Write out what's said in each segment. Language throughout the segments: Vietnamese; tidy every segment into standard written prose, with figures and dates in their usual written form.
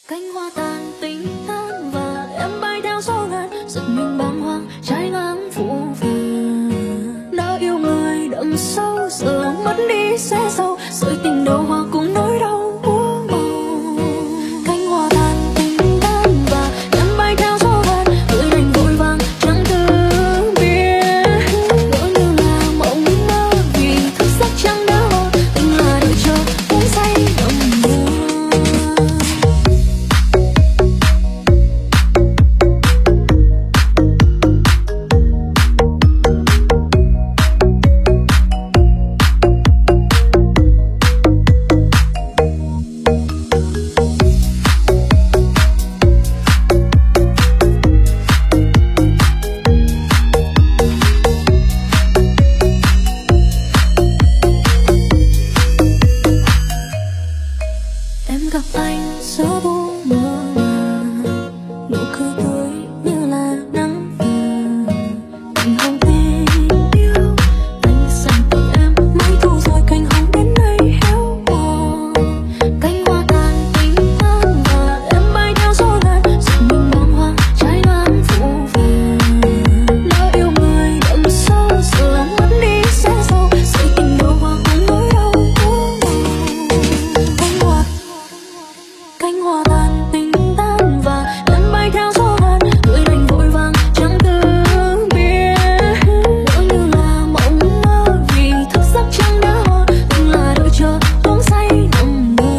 Cánh hoa tàn tình tan và em bay theo gió ngàn, giật mình bàng hoàng trái ngang phủ vàng. Đã yêu người đậm sâu giờ mất đi sẽ sâu, rơi tình đầu hoa cùng nỗi đau úa màu. Cánh hoa tàn tình tan và em bay theo gió ngàn, người đành vội vàng chẳng từ biết. Ngỡ như là mộng mơ vì thức giấc chẳng đã hoa, tình là đợi chờ uống say nồng mơ. Em gặp anh giữa thu mơ màng, nụ cười tươi như là nắng vàng. Cành hồng tình yêu anh dành tặng em, mấy thu rồi cành hồng đến nay héo mòn. Cánh hoa tàn tình tan và em bay theo gió ngàn, giật mình bàng hoàng trái ngang phủ vàng. Đã yêu người đậm sâu giờ mất đi sẽ sâu, rơi tình đầu hoa cùng nỗi đau úa màu. Cánh hoa tàn tình tan và em bay theo gió ngàn, người đành vội vàng chẳng từ biết. Ngỡ như là mộng mơ vì thức giấc chẳng đã hoa, tình là đợi chờ uống say nồng mơ.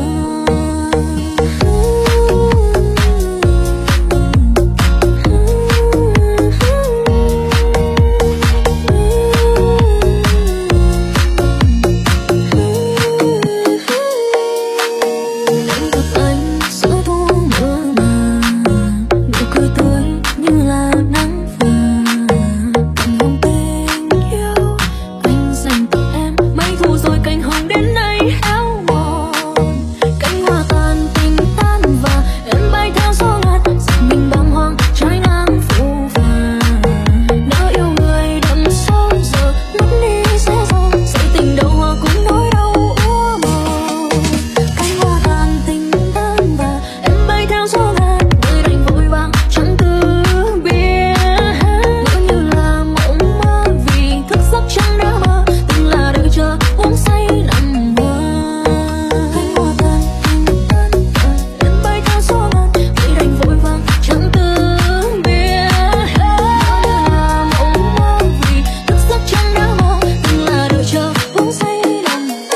Em gặp anh giữa thu mơ màng, nụ cười tươi như là nắng vàng. Cành hồng tình yêu anh dành tặng em, mấy thu rồi cành hồng đến nay héo mòn. Cánh hoa tàn tình tan và em bay theo gió ngàn, giật mình bàng hoàng trái ngang phủ vàng. Đã yêu người đậm sâu giờ mất đi sẽ sâu, rơi tình đầu hoa cùng nỗi đau úa màu. Cánh hoa tàn tình tan và em bay theo gió ngàn, người đành vội vàng chẳng từ biết. Ngỡ như là mộng mơ vì thức giấc chẳng đã mơ, tình là đợi chờ uống say nằm mơ. Cánh hoa tàn tình tan và em bay theo gió ngàn, người đành vội vàng chẳng từ biết. Ngỡ như là mộng mơ vì thức giấc chẳng đã mơ, tình là đợi chờ uống say nằm mơ.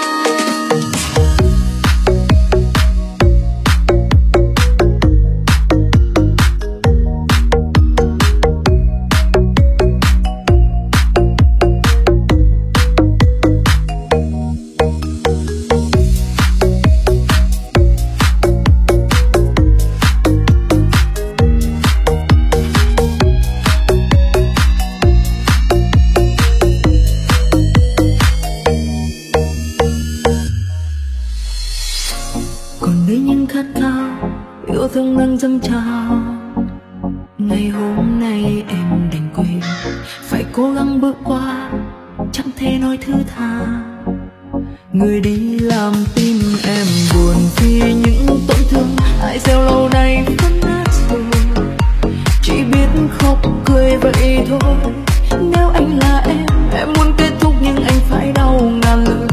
Còn đây những khát khao yêu thương đang dâng trào, ngày hôm nay em đành quên, phải cố gắng bước qua, chẳng thể nói thứ tha. Người đi làm tim em buồn vì những tổn thương ai gieo lâu nay vẫn nát rồi. Chỉ biết khóc cười vậy thôi. Nếu anh là em muốn kết thúc nhưng anh phải đau ngàn lần.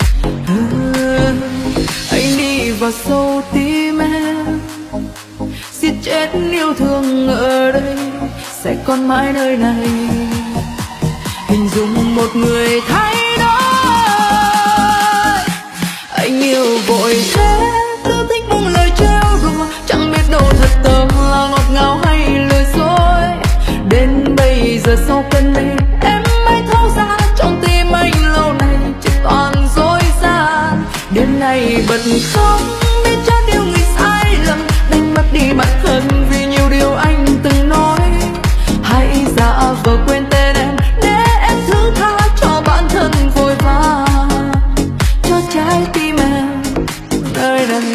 Anh đi vào sâu tim em, giết chết yêu thương ở đây sẽ còn mãi nơi này. Hình dung một người thay đổi, anh yêu vội thế, cứ thích buông lời trêu đùa, chẳng biết đâu thật tâm là ngọt ngào hay lời dối. Đến bây giờ sau cơn mê em mới thấu ra, trong tim anh lâu nay chỉ toàn dối gian. Đêm nay bật khóc biết chót yêu người sai lầm, đánh mất đi bản thân vì nhiều điều anh từng nói. Hãy giả vờ quên tên em để em thứ tha cho bản thân vội vã, cho trái tim em nơi đây.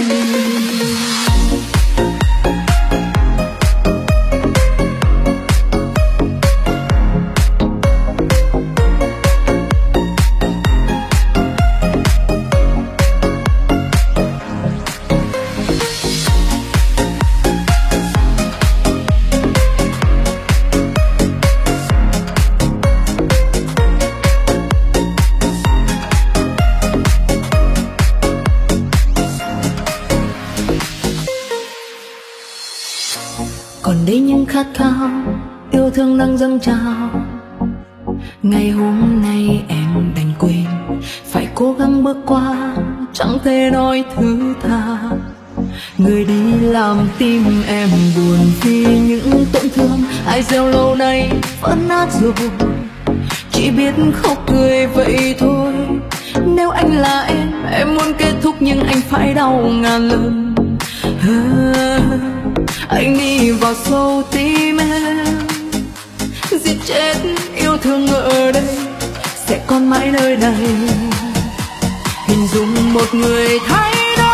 đi những khát khao yêu thương đang dâng trào. Ngày hôm nay em đành quên, phải cố gắng bước qua, chẳng thể nói thứ tha. Người đi làm tim em buồn vì những tổn thương ai gieo lâu nay vẫn nát rồi, chỉ biết khóc cười vậy thôi. Nếu anh là em muốn kết thúc nhưng anh phải đau ngàn lần. Anh đi vào sâu tim em, giết chết yêu thương ở đây, sẽ còn mãi nơi này. Hình dung một người thay đổi,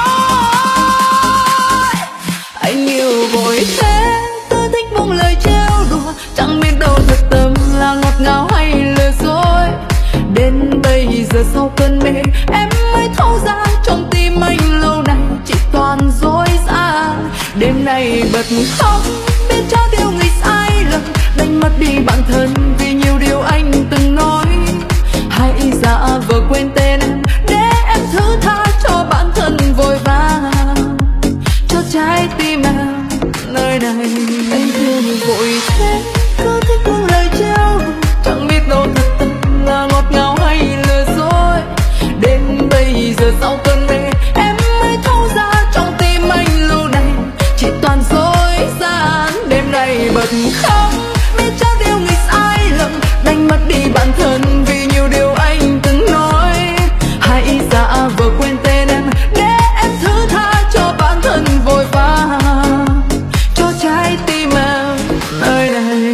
anh yêu vội thế, tôi thích buông lời trêu đùa, chẳng biết đâu thật tâm là ngọt ngào hay lừa dối. Đến bây giờ sau cơn mê em mới thấu ra, trong tim anh lâu nay chỉ toàn dối gian. Đêm nay bật khóc biết cho điều người sai lầm, đánh mất đi bản thân vì nhiều điều anh từng nói. Hãy giả vờ quên tên em để em thứ tha cho bản thân vội vàng, cho trái tim em nơi này. Anh thương vội thế, cứ thích buông lời trêu, chẳng biết đâu thật tâm là ngọt ngào hay lừa dối. Đến bây giờ sau cơn mê em mới thấu ra, trong tim anh lâu nay chỉ toàn dối gian. Đêm nay bật khóc biết cho điều người sai lầm, đánh mất đi bản thân vì nhiều điều anh từng nói. Hãy giả vờ quên tên em để em thứ tha cho bản thân vội vàng, cho trái tim em nơi này.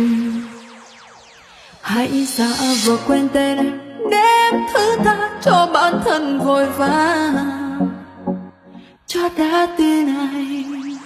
Hãy giả vờ quên tên em để em thứ tha cho bản thân vội vàng, cho trái tim này.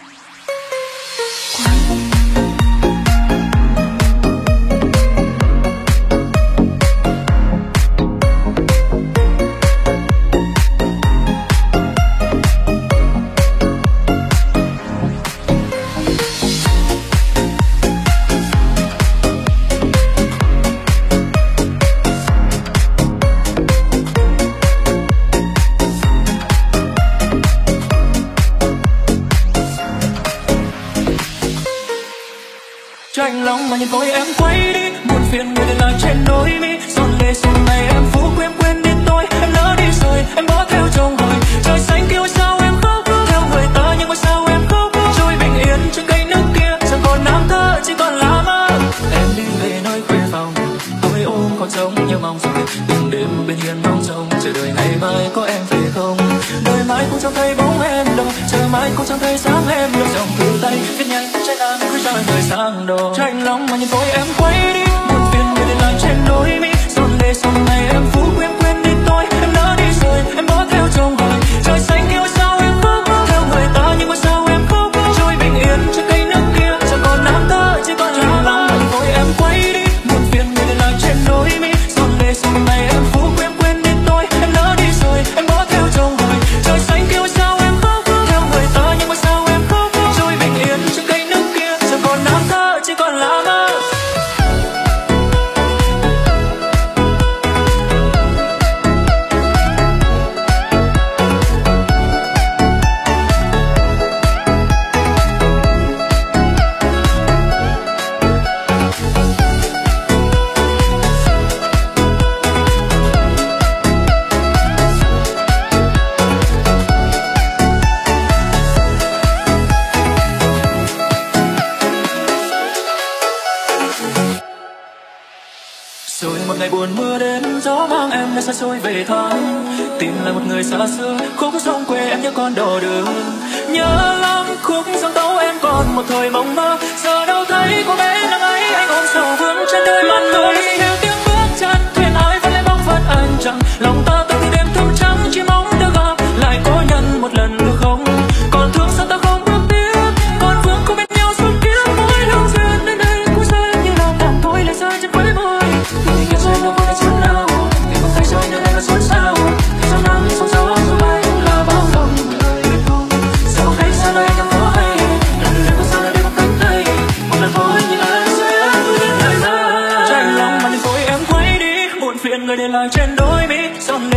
Tranh lòng mà nhìn tôi em quay đi, buồn phiền người lại trên đôi mi. Giọt lệ xuân này em phú quên quên đi tôi, em lỡ đi rồi em bỏ theo chồng hồi. Trời xanh kêu sao em khóc theo người ta, nhưng mà sao em khóc trôi bình yên trên cây nước kia, chẳng còn nam thơ chỉ còn lá mơ. Em đi về nơi khuya phòng, tôi ôm còn trống như mong rồi từng đêm bên hiên mong trông chờ đợi ngày mai có em về không. Đợi mãi cũng chẳng thấy bóng em đâu, chờ mãi cũng chẳng thấy sáng em đâu. Dòng thư tay viết nhanh trái nắng cứ cho người sang đồ. Tranh lòng mà nhìn tôi em quay đi, buồn phiền người lại trên đôi mi. Giọt lệ xuân này em phú quên quên đi tôi, em lỡ đi rồi em bỏ theo chồng hồi. Trời xanh kêu sao em khóc theo người ta, nhưng mà sao em khóc trôi bình yên trên cây nước kia, chẳng còn nam thơ chỉ còn lá lòng mà nhìn tôi em quay đi, buồn phiền người lại trên đôi mi. Giọt lệ xuân này em phú quên quên đi tôi, em lỡ đi rồi em bỏ theo chồng hồi. Trời xanh kêu sao em khóc theo người ta, nhưng mà sao em khóc trôi bình yên trên cây nước kia, chẳng còn nam thơ chỉ còn lá mơ. Rồi một ngày buồn mưa đến, gió mang em nơi xa xôi về thăm, tìm lại một người xa xưa. Khúc sông quê em nhớ con đò đường, nhớ lắm khúc sông tấu em còn một thời mộng mơ. Giờ đâu thấy cô bé nắng ấy, anh ôm sầu vương trên đôi mặt mơ. Theo tiếng bước chân thuyền ái vẫn lấy bóng phật anh chẳng, lòng ta từng đêm thức trắng chỉ mong được gặp lại có nhân một lần được không. Còn thương sao ta không bước tiếp, còn vương không bên nhau suốt kiếp. Mỗi lúc duyên đến đây cũng rơi như là tàn thôi lại rơi trên khóe môi. Tình yêu rơi đâu có chút nào, vì không thấy rơi nhưng em là xốn xao. Gió nắng sóng gió dù bay là bao lòng người biết không. Dẫu hay xa đây chẳng có hay, lần lượt có xa đây bằng cánh tay. Một lần thôi nhưng ai sẽ đến ngày mai. Tranh lòng mà nhìn tôi em quay đi, buồn phiền người để lại trên đôi mi. Giọt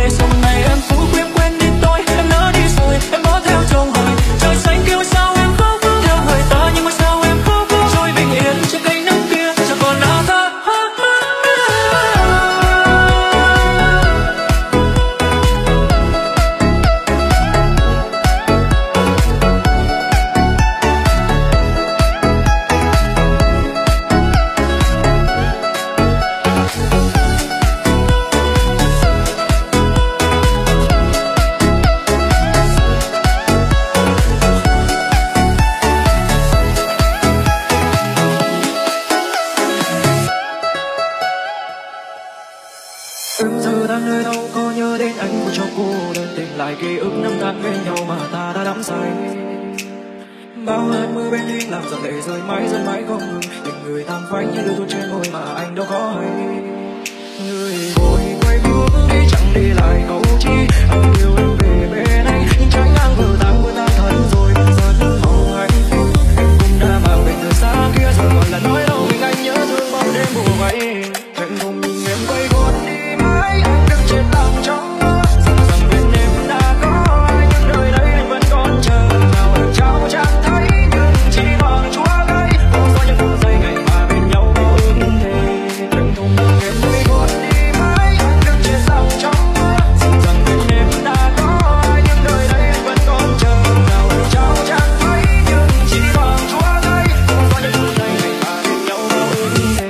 bao hạt mưa bên thinh làm dòng lệ rơi mãi dẫn mãi không ngừng. Tình người tàn phai như lưu thuốc trên môi mà anh đâu có hay. Người vội quay bước đi chẳng đi lại câu chi. Anh yêu em về bên anh nhưng trái ngang vừa tan thân rồi. Dần mong hạnh phúc em cũng đã mang về từ xa kia rồi còn là nói đâu mình anh nhớ thương bao đêm bùa vây. Anh không nhìn em quay gót đi mãi anh đứng chết lòng trong mơ. Rằng bên em đã có ai nhưng đời đây anh vẫn còn chờ. Nào em trao chẳng thấy nhưng chỉ bằng chúa gây. Vô số những phút giây ngày mà bên nhau có ước thề. Anh không nhìn em quay gót đi mãi anh đứng chết lòng trong mơ. Rằng bên em đã có ai nhưng đời đây anh vẫn còn chờ. Nào em trao chẳng thấy nhưng chỉ bằng chúa gây. Vô số những phút giây ngày mà bên nhau có ước thề.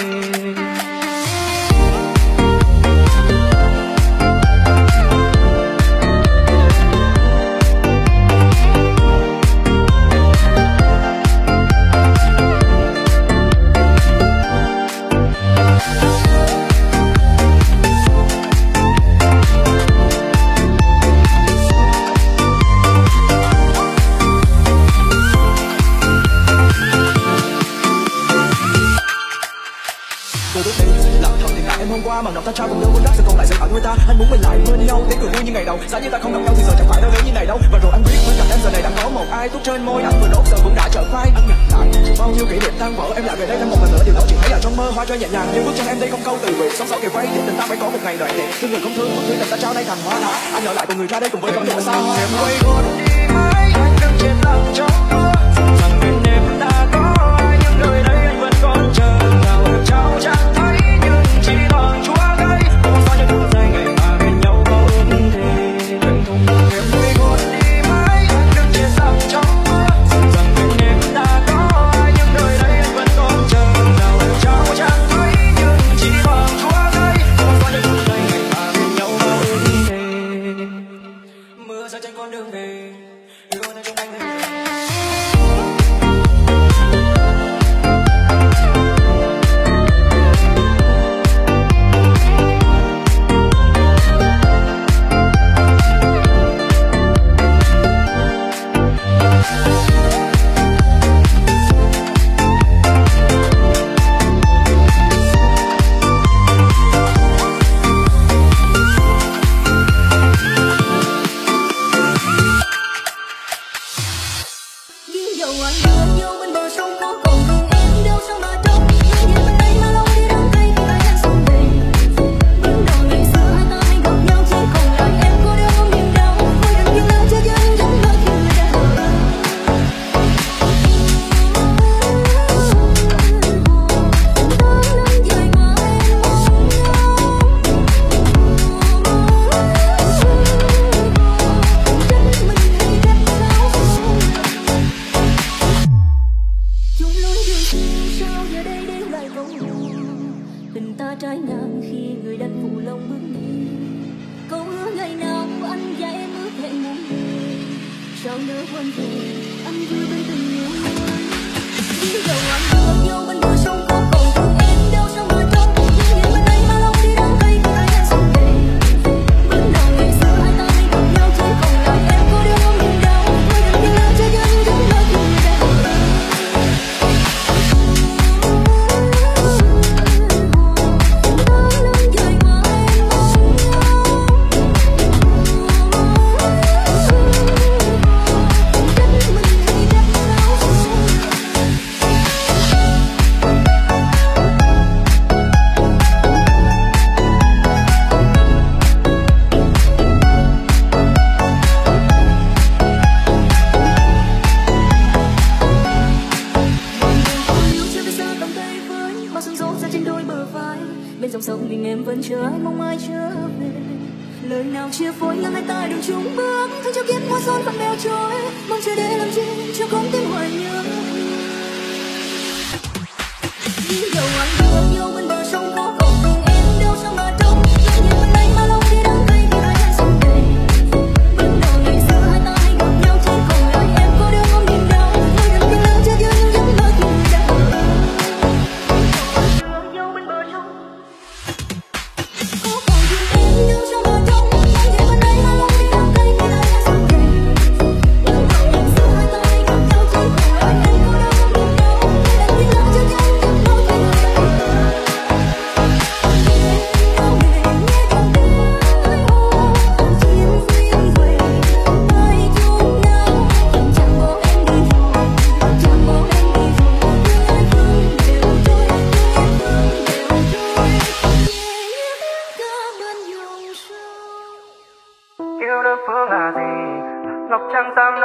Cô bước đi lặng thầm thì ngại em hôm qua màn đọc ta trao cùng nhau muốn đắc sẽ còn lại sẽ ở người ta. Anh muốn mình lại bên nhau tiếng cười vui như ngày đầu. Giá như ta không gặp nhau thì giờ chẳng phải đâu đến như này đâu. Và rồi anh biết bên cạnh em giờ này đang có một ai thuốc trên môi anh vừa đốt giờ cũng đã trở phai. Anh nhặt lại bao nhiêu kỷ niệm tan vỡ em lại về đây thêm một lần nữa điều đó chỉ thấy là trong mơ hoa rơi nhẹ nhàng như bước chân em đây không câu từ biệt. Sống sau kề vây thì tình ta phải có một ngày đoạn đẹp. Thương người không thương tình ta trao đây thành hoa lá. Anh ở lại cùng người ra đây cùng với con đường xa hoa. Em quay gót đi mãi anh đứng trên lòng trong mơ. Rằng bên em đã có ai nhưng đời đây anh vẫn còn chờ. Nào em trao chẳng thấy nhưng chỉ bằng chúa gây. Vô số những phút giây ngày mà bên nhau có ước thề. Anh không nhìn em quay gót đi mãi anh đứng trên lòng trong mơ. Rằng bên em đã có ai nhưng đời đây anh vẫn còn chờ. Nào em trao chẳng thấy nhưng chỉ bằng chúa gây. Vô số những phút giây ngày mà bên nhau có ước thề. Mưa rơi trên con đường về luôn ở trong anh đây. Nhưng dầu anh đưa nhau bên bờ sông có còn thương em đâu sao mà trông. Nhưng nhìn bên đây mà lâu đi đắng cay của ai đang xuân về. Những đầu ngày xưa hai ta hay gặp nhau chỉ còn lại em có đeo không niềm đau. Tôi đành yêu lớn cho dân giống mơ khi người đã hờ. Tình ta trái ngang khi người đánh phụ lòng bước đi. Câu hứa ngày nào anh và em ước hẹn muôn người. Sao nỡ quên rồi anh vui bên tình yêu người. Vì dầu anh đưa nhau bên bờ sông có còn thương em đâu sao mà trông. Nhưng nhìn bên đây mà lâu đi đắng cay của ai đang xuân về. Những đầu ngày xưa hai ta hay gặp nhau chỉ còn lại em có đeo không niềm đau. Tôi đành yêu lớn cho dân giống mơ khi người đã hờ. Bên dòng sông mình em vẫn chờ ai mong ai trở về. Lời nào chia phối ngăn hai ta đường chung bước. Thương cho kiếp hoa son vẫn bèo trôi. Mong chờ để làm chi cho con tim hoài nhớ. Vì dầu anh đưa nhau bên bờ sông có còn thương em đâu sao mà trông. Nhưng nhìn bên đây mà lâu đi đắng cay của ai đang xuân về. Bên đầu ngày xưa hai ta hay gặp nhau chỉ còn lại em có đeo không niềm đau. Tôi đành yêu lớn cho dân giống mơ khi người đã hờ. Đưa nhau bên bờ sông có còn thương em đâu sao mà trông. Nhưng nhìn bên đây mà lâu đi đắng cay của ai đang xuân về.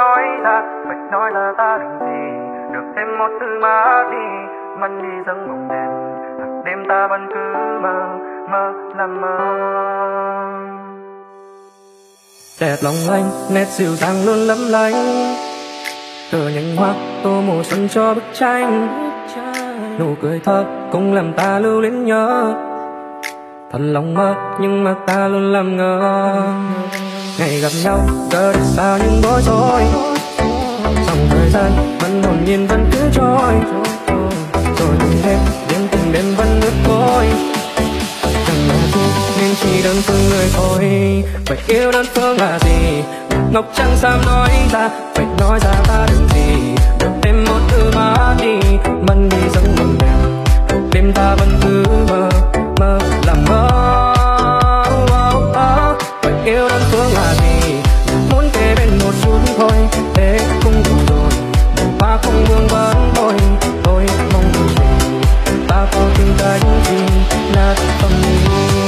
nói ra, phải nói ra ta đừng gì. Được thêm một thứ mà đi,มันđi giấc mộng đêm. Đêm ta vẫn cứ mơ, mơ làm mơ. Đẹp lòng anh, nét dịu dàng luôn lấp lánh. Từ nhành hoa tô màu xuân cho bức tranh. Nụ cười thơ cũng làm ta lưu luyến nhớ. Thật lòng mơ nhưng mà ta luôn làm ngờ. Ngày gặp nhau giờ được sao nhưng bối rối. Dòng thời gian vẫn hồn nhiên vẫn cứ trôi. Rồi từng đêm đêm từng đêm vẫn ướt môi. Chẳng là gì nên chỉ đơn phương người thôi. Vậy yêu đơn phương là gì? Ngọc trắng dám nói ra, phải nói ra ta đừng gì. Được thêm một thứ mà đi, mình đi giấc mộng đẹp. Đêm ta vẫn cứ mơ, mơ làm mơ. Vậy yêu đơn phương là gì? Muốn kề bên một chút thôi, thế cũng đủ rồi. Ta không buông vấn thôi, tôi mong đủ gì. Ta có tình cảnh gì là tâm lý.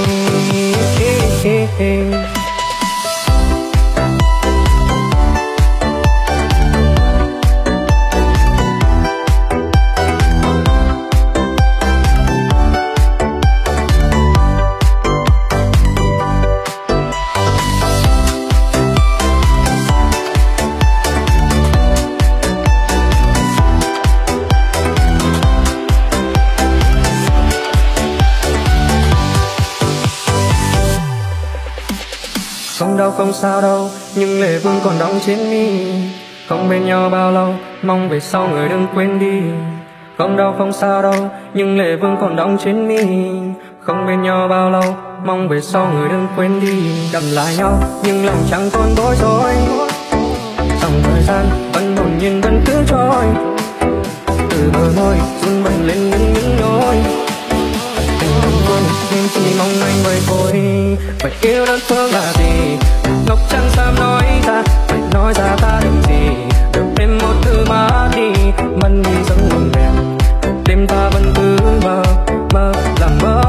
Không đau không sao đâu, nhưng lệ vương còn đọng trên mi. Không bên nhau bao lâu, mong về sau người đừng quên đi. Không đau không sao đâu, nhưng lệ vương còn đọng trên mi. Không bên nhau bao lâu, mong về sau người đừng quên đi. Cầm lại nhau, nhưng lòng chẳng còn bối rối. Dòng thời gian vẫn hồn nhiên vẫn cứ trôi. Từ bờ môi run bần lên những nhối. Tình đừng quên nên chỉ mong anh vậy thôi. Vậy yêu đơn phương là gì? Ngọc chẳng dám nói ra, phải nói ra ta đừng gì. Được thêm một thứ mà đi, mình đi giấc mộng đẹp. Đêm ta vẫn cứ mơ, mơ làm mơ.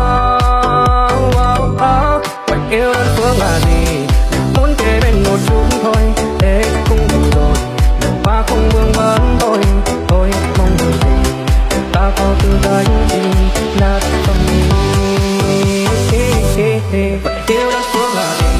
Vậy yêu đơn phương là gì? Muốn kề bên một chút thôi, thế cũng đủ rồi. Và không vương vấn thôi, thôi mong được gì. Ta có tư cách gì nát tâm lý. Vậy yêu đơn phương là gì?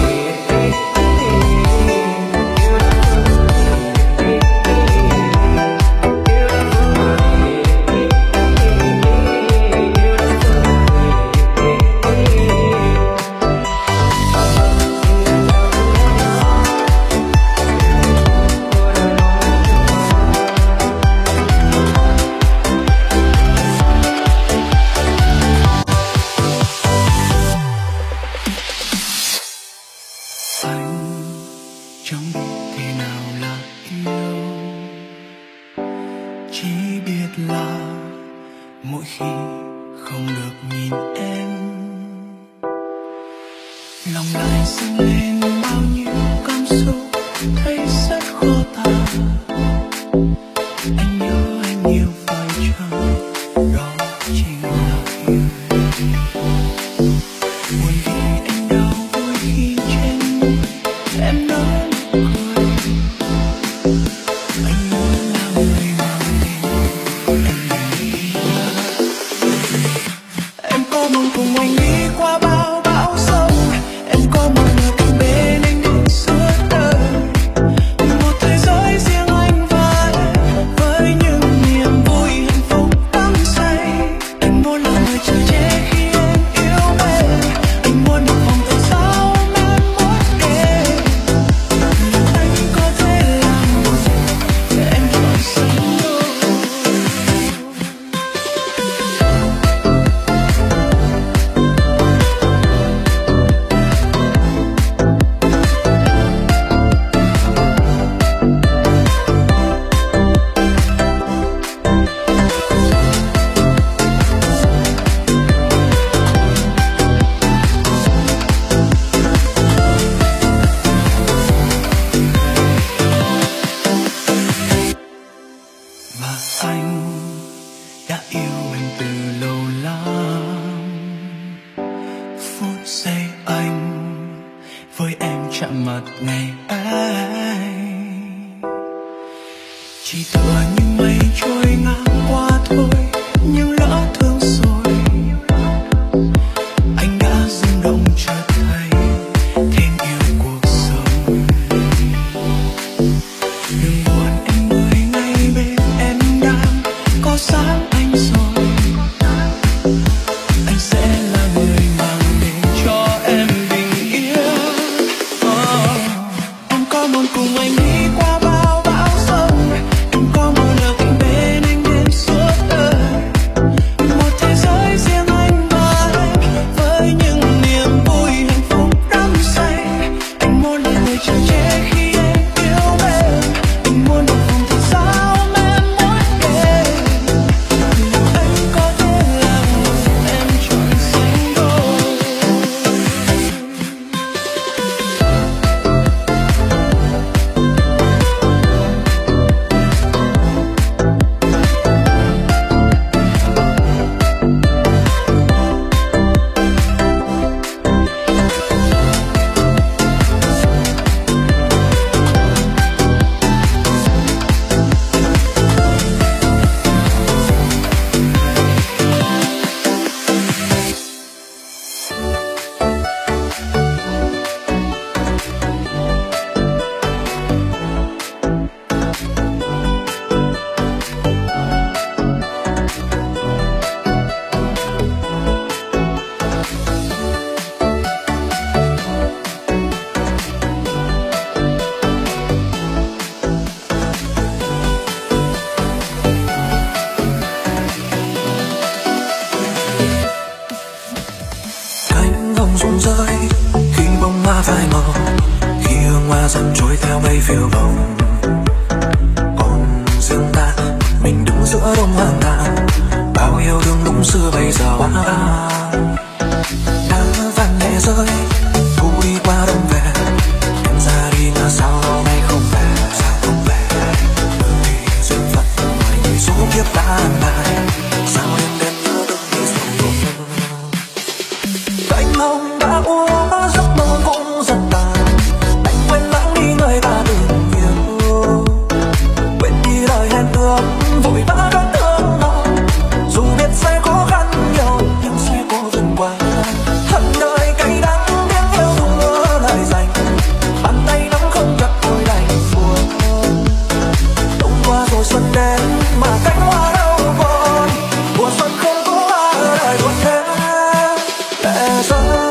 chạm mặt ngày ấy chỉ tựa như mây trôi ngang qua thôi, nhưng lỡ thương rồi anh đã rung động chợt thấy thêm yêu cuộc sống. Đừng buồn em ơi, ngay bên em đang có sáng anh rồi, anh sẽ là người mang đến cho em bình yên. Em có muốn cùng anh đi qua bao bão giông, em có muốn được bên anh đến suốt đời, một thế giới riêng anh và anh với những niềm vui hạnh phúc đắm say. Anh muốn là người chở che khi em yêu em, anh muốn được vùng thật sao em muốn kể, anh có thể là người em chọn sinh đôi. Cánh đồng rụng rơi khi bông hoa phai màu, khi hương hoa dần trôi theo mây phiêu bồng. Còn riêng ta mình đứng giữa đông hoang tàn, bao yêu thương lúc xưa bây giờ hóa vàng. Đã vàng nhẹ rơi thu đi qua đông về, em ra đi mà sao hôm nay không về, sao không về. Bởi duyên phận ngoài người số kiếp đã an bài, sao em đêm nhớ từng đi sầu lòng. Cánh hồng đã úa giấc mơ cũng giật tàn, anh quên lãng đi người ta từng yêu, quên đi lời hẹn ước vội vã cất thương lòng. Dù biết sẽ khó khăn nhiều nhưng sẽ cố vượt qua, hận đời cay đắng tiếng yêu thua lời dành, bàn tay nắm không chặt tôi đành buồn. Đông qua rồi xuân đến mà cánh hoa đâu còn, mùa xuân không có hoa ở đời buồn thế lệ rơi.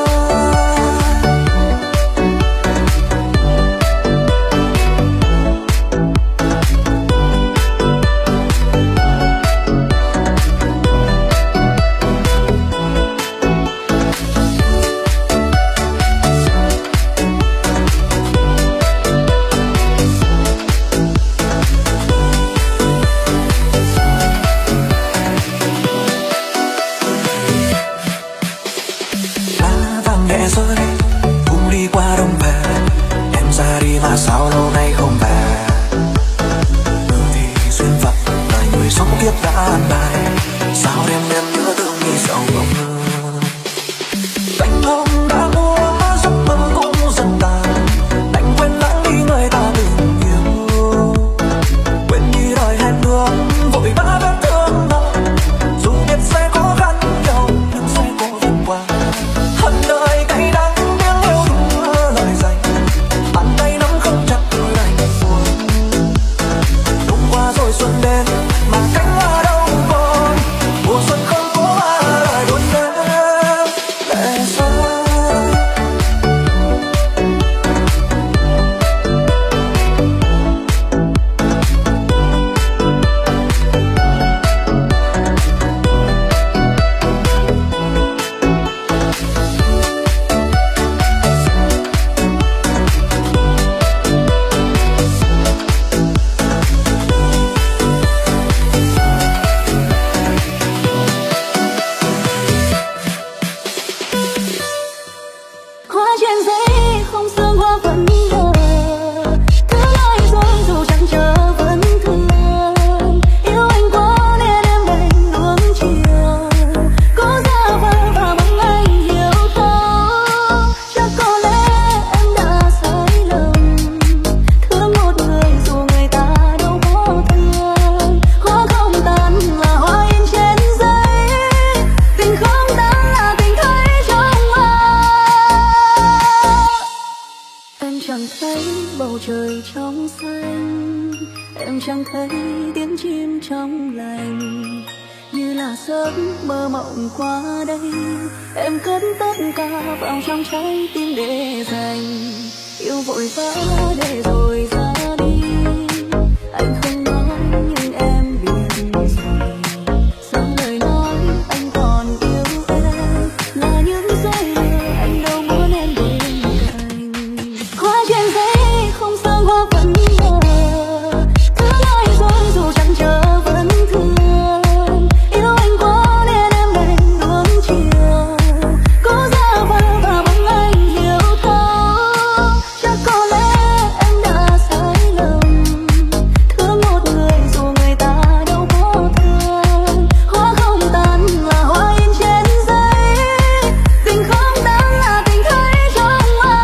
chẳng thấy tiếng chim trong lành, như là giấc mơ mộng qua đây. Em cất tất cả vào trong trái tim để dành, yêu vội vã để rồi ra đi. Anh không nói nhưng em biết rồi, sau lời nói anh còn yêu em, là những giây lừa anh đâu muốn em bên cạnh. Hoa trên giấy không sang hoa vẫn nở, cứ nói dối dù chẳng chờ vẫn thương. Yêu anh quá nên em đành nuông chiều, cố giả vờ và mong anh hiểu thấu. Chắc có lẽ em đã sai lầm, thương một người dù người ta đâu có thương. Hoa không tàn là hoa in trên giấy, tình không tàn là tình thấy trong mơ.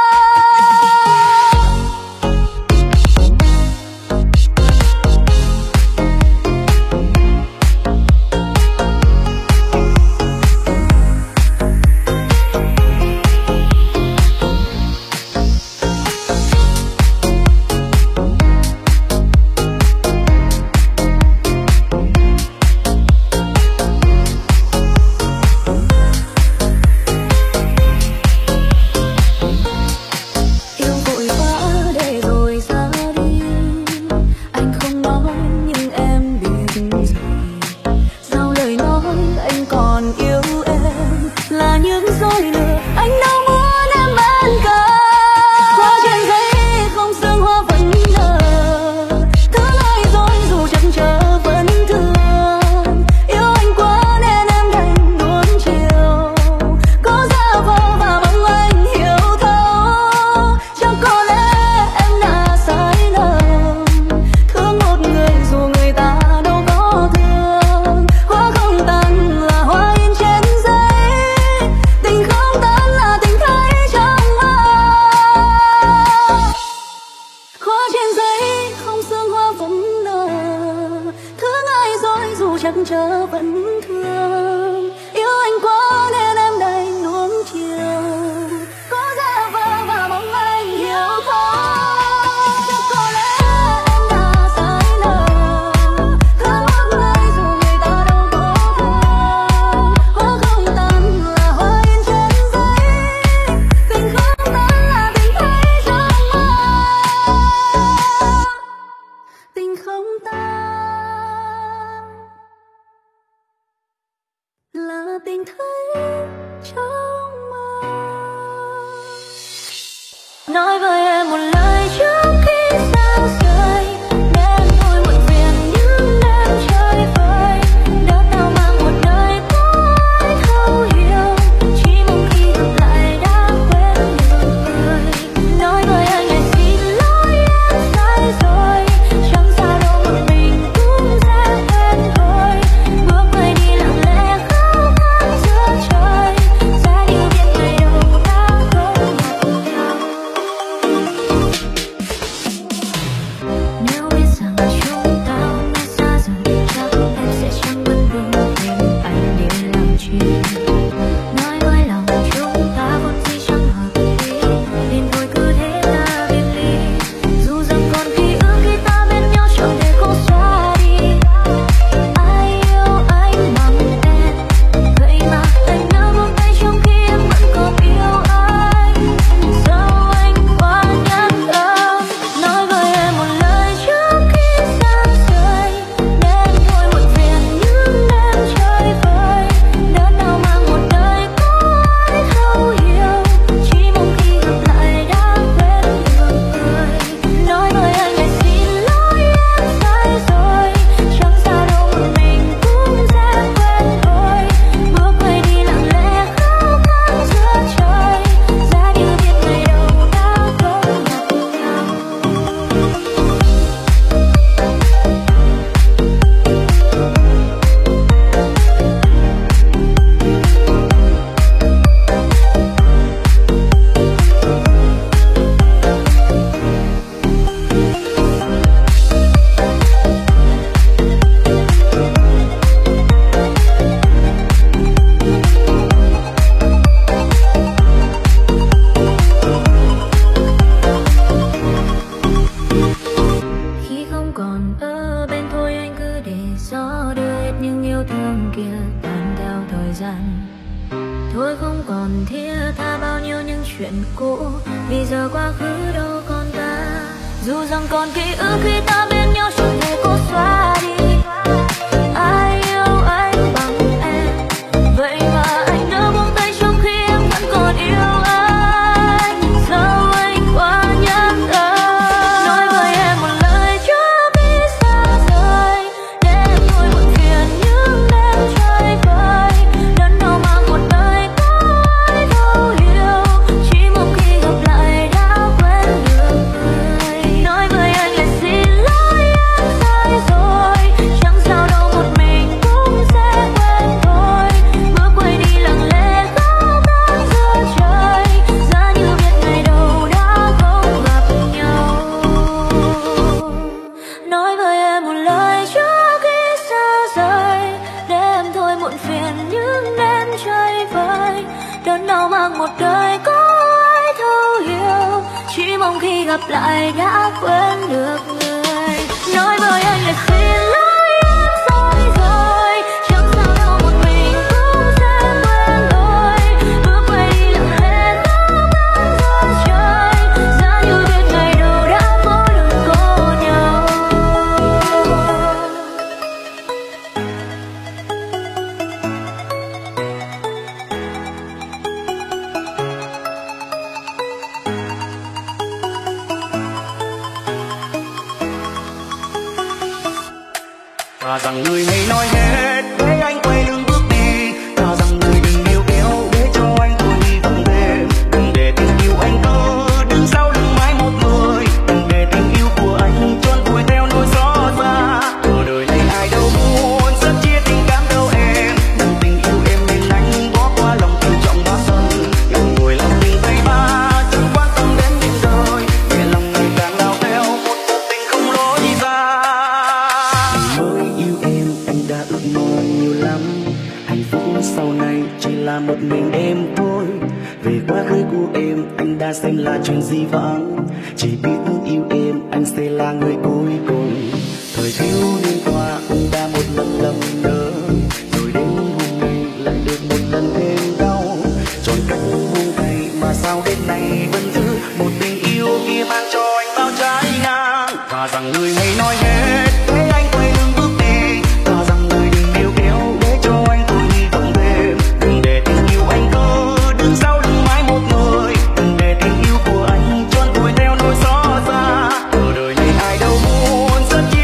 Yêu vội vã để rồi ra đi, anh không nói nhưng em biết rồi, sau lời nói anh còn yêu em, là những dối lừa anh đâu muốn em bên cạnh. Hoa trên giấy không sương hoa vẫn nở, cứ nói dối dù chẳng chờ vẫn thương. Yêu anh quá nên em đành nuông chiều, cố giả vờ và mong anh hiểu thấu. Chắc có lẽ em đã sai lầm, thương một người dù người ta đâu có thương. Hoa không tàn là hoa in trên giấy, tình không tàn là tình thấy trong mơ. Hoa trên giấy không sương hoa vẫn nở, thương ai dối dù chẳng chờ vẫn thương. Yêu anh quá nên em đành nuông chiều, cố giả vờ và mong anh hiểu thấu. Chắc có lẽ em đã sai lầm, thương một người dù người ta đâu có thương. Hoa không tàn là hoa in trên giấy, tình không tàn là tình thấy trong mơ. Tình không tàn là tình thấy trong mơ. Nói với em một lời trước khi xa rời, để em thôi muộn phiền những đêm chơi vơi. Đỡ tao mang một đời tôi thấu hiểu, chỉ mong khi gặp lại đã quên đường cười. Nói với anh là xin lỗi em sai rồi, chẳng xa đâu một mình cũng sẽ quên thôi. Bước quay đi lặng lẽ khóc than giữa trời, sẽ yêu biết ngày đầu ta không gặp nhau. bờ bên thôi anh cứ để gió đưa hết những yêu thương kia tan theo thời gian. Thôi không còn thiết tha bao nhiêu những chuyện cũ, vì giờ quá khứ đâu còn ta. Dù rằng còn ký ức khi ta bên nhau chẳng thể cố xóa đi. Ai yêu anh bằng em, vậy mà anh đã buông tay trong khi em vẫn còn yêu anh. Sao anh quá nhắc tới, nói với em một lời chưa biết sao rời, để em thôi buồn phiền những đêm chơi vơi. Đớn đau mang một đời có ai thấu hiểu, chỉ mong khi gặp lại đã quên được người. Nói với anh là xin lỗi em sai rồi, chẳng sao đâu một mình cũng sẽ quên thôi. Bước quay đi lặng lẽ khóc than giữa trời, giá như biết ngày đầu đã không gặp nhau. Nói với em một lời trước khi xa rời, để em thôi muộn phiền những đêm chơi vơi. Đớn đau mang một đời có ai thấu hiểu, chỉ mong khi gặp lại đã quên được người. Nói với anh là xin lỗi em sai rồi, chẳng sao đâu một mình cũng sẽ quên thôi. Bước quay đi lặng lẽ khóc than giữa trời, giá như biết ngày đầu đã có được có nhau. Thà rằng người hãy nói hết để anh quay lưng bước đi, thà rằng người đừng níu kéo để cho anh thôi đi vòng thêm. Đừng để tình yêu anh cứ đứng sau lưng mãi một người, đừng để tình yêu của anh trốn vùi theo nỗi gió xa. Ở đời này ai đâu muốn rất chia tình cảm đâu em, nhưng tình yêu em nên anh bỏ qua lòng tự trọng bản thân. Lòng người làm tình tay ba chẳng quan tâm đến những đời, để lòng người càng lao theo một cuộc tình không lối ra. Đã ước mơ nhiều lắm, hạnh phúc sau này chỉ là một mình em thôi. Về quá khứ của em anh đã xem là chuyện di vãng, chỉ biết yêu em anh sẽ là người cuối cùng. Thời thiếu niên qua anh đã một lần lầm lỡ, rồi đến hôm nay lại được một lần thêm đau. Chọn cách buông tay mà sao đến nay vẫn giữ một tình yêu kia mang cho anh bao trái ngang. Thà rằng người hãy nói hết để anh quay lưng bước đi, thà rằng người đừng níu kéo để cho anh thôi đi vòng thêm. Đừng để tình yêu anh cứ đứng sau lưng mãi một người, đừng để tình yêu của anh trốn vùi theo nỗi gió xa. Ở đời này ai đâu muốn rất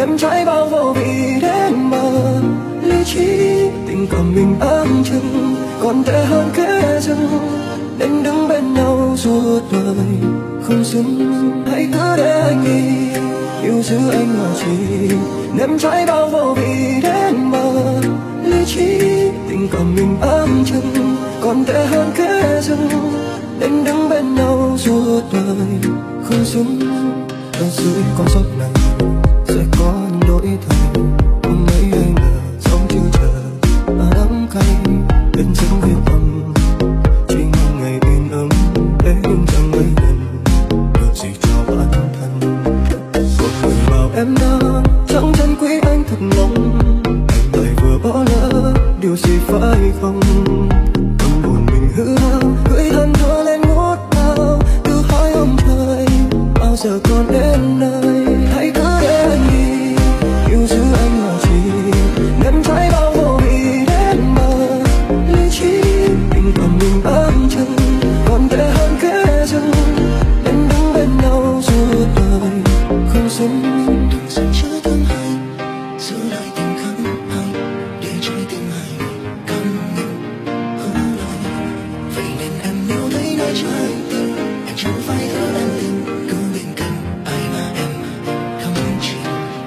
ném trái bao vô vị đến mà lý trí tình cảm mình áng chừng còn tệ hơn kẻ rừng nên đứng bên nhau suốt đời không xứng. Hãy cứ để anh đi yêu giữ anh mà chỉ ném trái bao vô vị đến mà lý trí tình cảm mình áng chừng còn tệ hơn kẻ rừng nên đứng bên nhau suốt đời không xứng. Ở dưới con sông này sẽ có những đổi thay, không mấy ai ngờ sống chưa chờ đắng cay đến những viết tâm chỉ mong ngày yên ấm để nhưng chẳng mấy lần được gì cho bản thân. Còn người bảo em đã chẳng chân quý anh thật lòng, anh lại vừa bỏ lỡ điều gì phải không? Tâm hồn mình hư hao gửi thân thơ lên ngút ngào cứ hỏi ông trời bao giờ còn đến nơi. Hãy cứ để anh đi yêu giữ anh mà chỉ ném trái bao vô vị đến mà lý trí tình cảm mình ám chừng còn tệ hơn kẻ rừng nên đứng bên nhau suốt đời không xứng. Đừng dần chứa thương hai giữ lại tình khắc hằng để trái tim hai căm nhận hứa lời. Vậy nên em nếu lấy nơi trái tim em chẳng phải thứ em tin cứ bên cạnh ai mà em không chịu.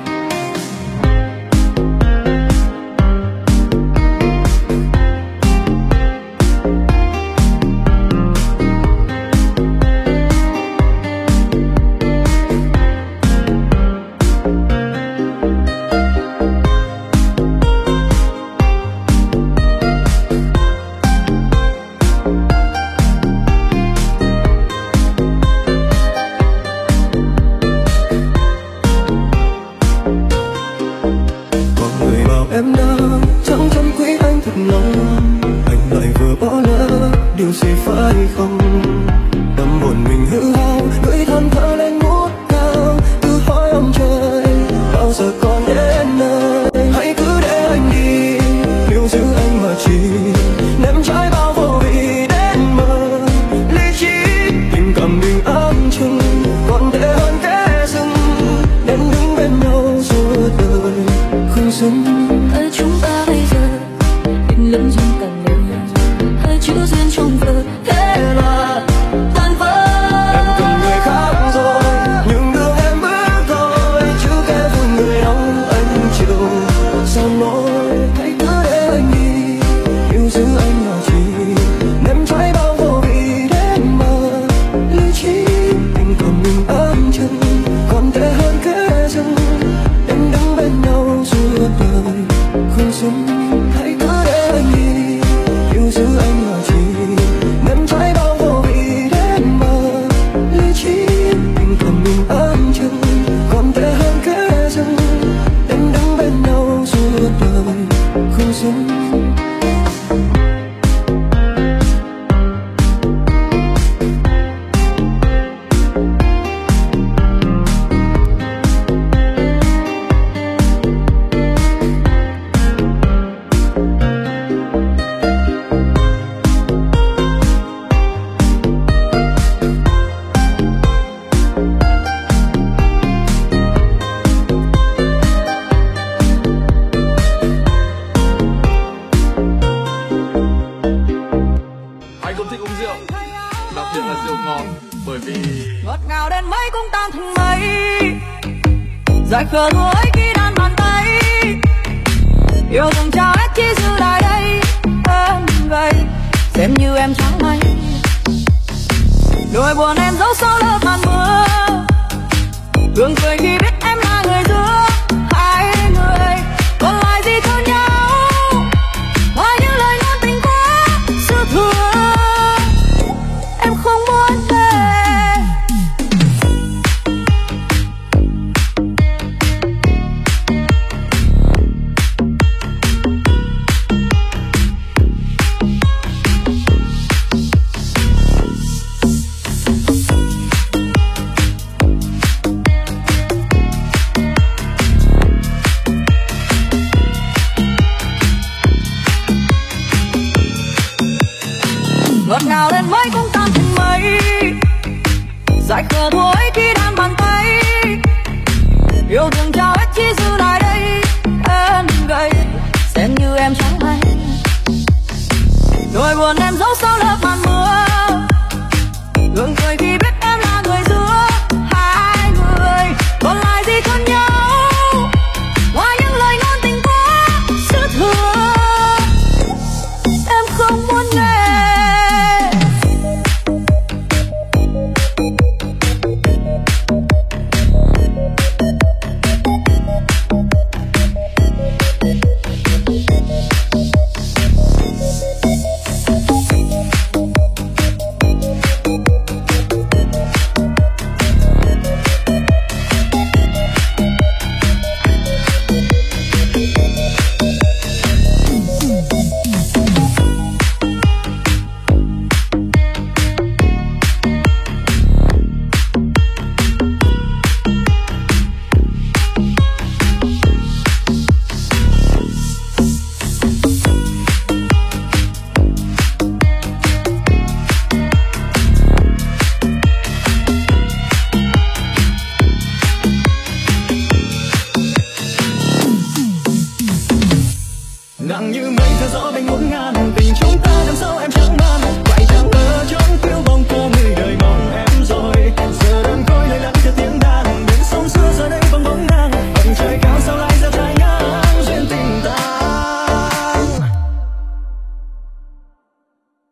Em đã chẳng chân quý anh thật lòng, anh lại vừa bỏ lỡ điều gì phải không? Tâm hồn mình hư hao gửi than thở lên ngút cao cứ hỏi ông trời bao giờ còn đến nơi. Hãy cứ để anh đi yêu giữ anh mà chỉ ném trái bao vô vị đến mơ lý trí tình cảm mình ám chừng còn tệ hơn kẻ rừng nên đứng bên nhau suốt đời không xứng. Ở chúng ta bây giờ tình lẫn duyên càng nhiều hai chữ duyên trong vở thế là tan vỡ. Em cần người khác rồi nhưng đường em bước thôi chứ kẻ vui người đóng anh chịu sao nói. Hãy cứ để anh đi yêu giữ anh mà chỉ ném trái bao vô vị đến mà lý trí tình cảm mình ám chừng còn tệ hơn kẻ rừng nên đứng bên nhau suốt đời không xứng. Hãy cứ để anh đi yêu giữ anh mà chỉ ném trái bao vô vị đến mà lý trí tình cảm mình ám chừng còn tệ hơn kẻ rừng nên đứng bên nhau suốt đời không xứng. Anh cũng thích uống rượu, đặc biệt là rượu ngọt, bởi vì ngọt ngào đến mấy cũng tan thành mây, dài khờ thôi khi đan bàn tay, yêu thương trao hết chỉ giữ lại đây em gầy xem như em chẳng may, nỗi buồn em giấu sau lớp màn mưa, thường cười khi biết em là người giữa hai người, còn lại gì thương nhau và những lời ngôn tình quá dư thừa, em không muốn về. Ngọt ngào đến mấy cũng tan thành mây, dài khờ thôi khi đan bàn tay, yêu thương trao hết chỉ giữ lại đây em gầy xem như em chẳng hay nỗi buồn em giấu sau lớp màn mưa